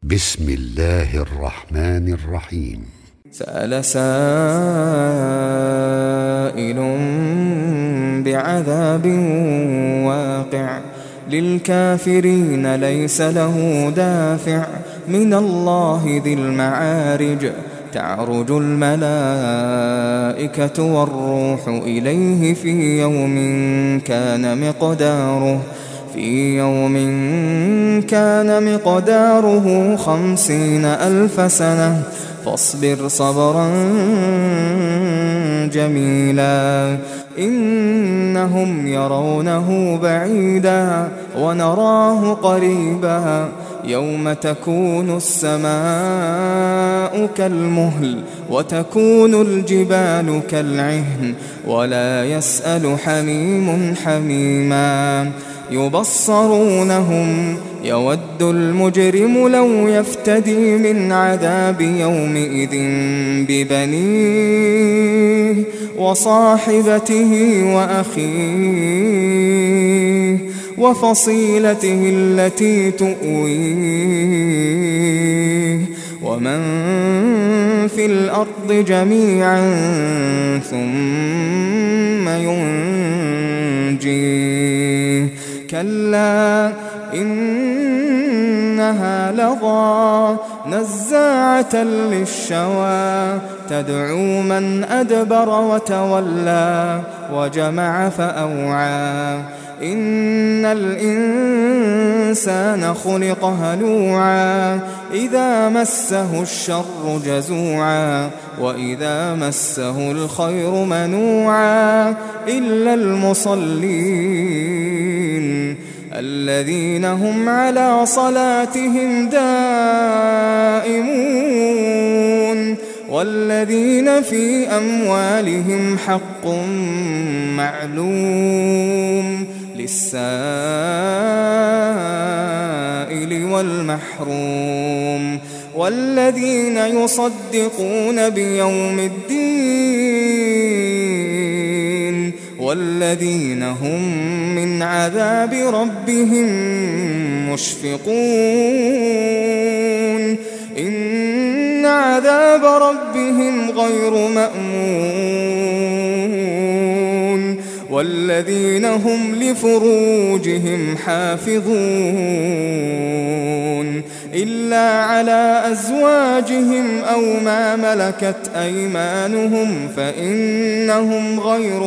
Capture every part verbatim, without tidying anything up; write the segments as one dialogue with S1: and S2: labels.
S1: بسم الله الرحمن الرحيم.
S2: سأل سائل بعذاب واقع للكافرين ليس له دافع من الله ذي المعارج تعرج الملائكة والروح إليه في يوم كان مقداره في يوم كان مقداره خمسين ألف سنة فاصبر صبرا جميلا إنهم يرونه بعيدا ونراه قريبا يوم تكون السماء كالمهل وتكون الجبال كالعهن ولا يسأل حميم حميما يبصرونهم يود المجرم لو يفتدي من عذاب يومئذ ببنيه وصاحبته وأخيه وفصيلته التي تؤويه ومن في الأرض جميعا ثم ينجيه كلا إنها لظى نزاعة للشوى تدعو من أدبر وتولى وجمع فأوعى إن الإنسان خلق هلوعا إذا مسه الشر جزوعا وإذا مسه الخير منوعا إلا المصلين الذين هم على صلاتهم دائمون والذين في أموالهم حق معلوم للسائل والمحروم والذين يصدقون بيوم الدين والذين هم من عذاب ربهم مشفقون إن عذاب ربهم غير مأمون والذين هم لفروجهم حافظون إلا على أزواجهم أو ما ملكت أيمانهم فإنهم غير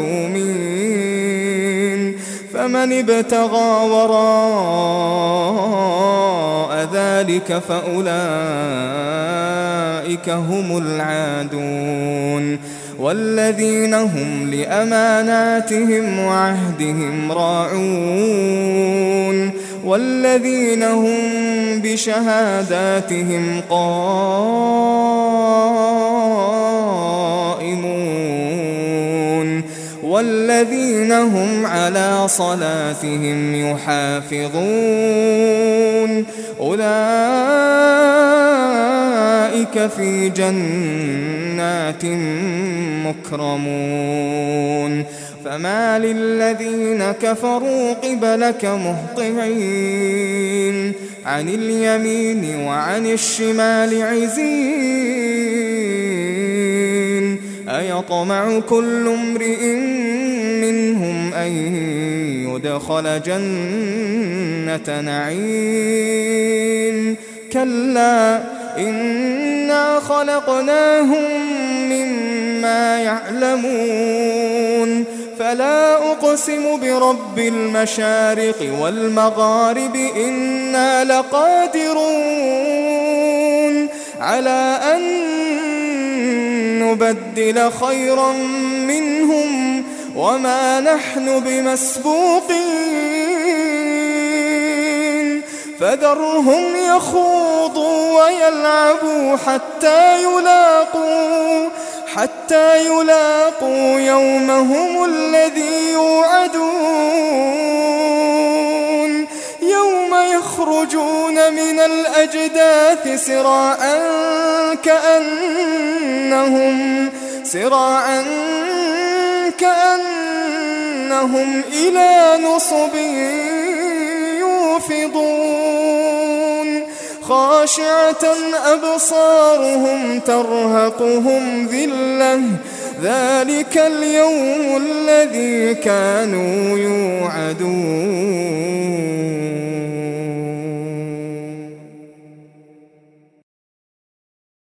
S2: ملومين فمن ابتغى وراء ذلك فأولئك هم العادون والذين هم لأماناتهم وعهدهم راعون والذين هم بشهاداتهم قائمون والذين هم على صلاتهم يحافظون أولئك في جنات مكرمون فما للذين كفروا قبلك مهطعين عن اليمين وعن الشمال عزين أيطمع كل امرئ منهم أن يدخل جنة نعيم كلا إنا خلقناهم مما يعلمون فلا أقسم برب المشارق والمغارب إنا لقادرون على أن نبدل خيرا منهم وما نحن بمسبوقين فذرهم يخوضوا ويلعبوا حتى يلاقوا حتى يلاقوا يومهم الذي يوعدون يوم يخرجون من الأجداث سراعا كأنهم سراعا كأنهم إلى نصب يوفضون خاشعة أبصارهم ترهقهم ذلة ذلك اليوم الذي كانوا يوعدون.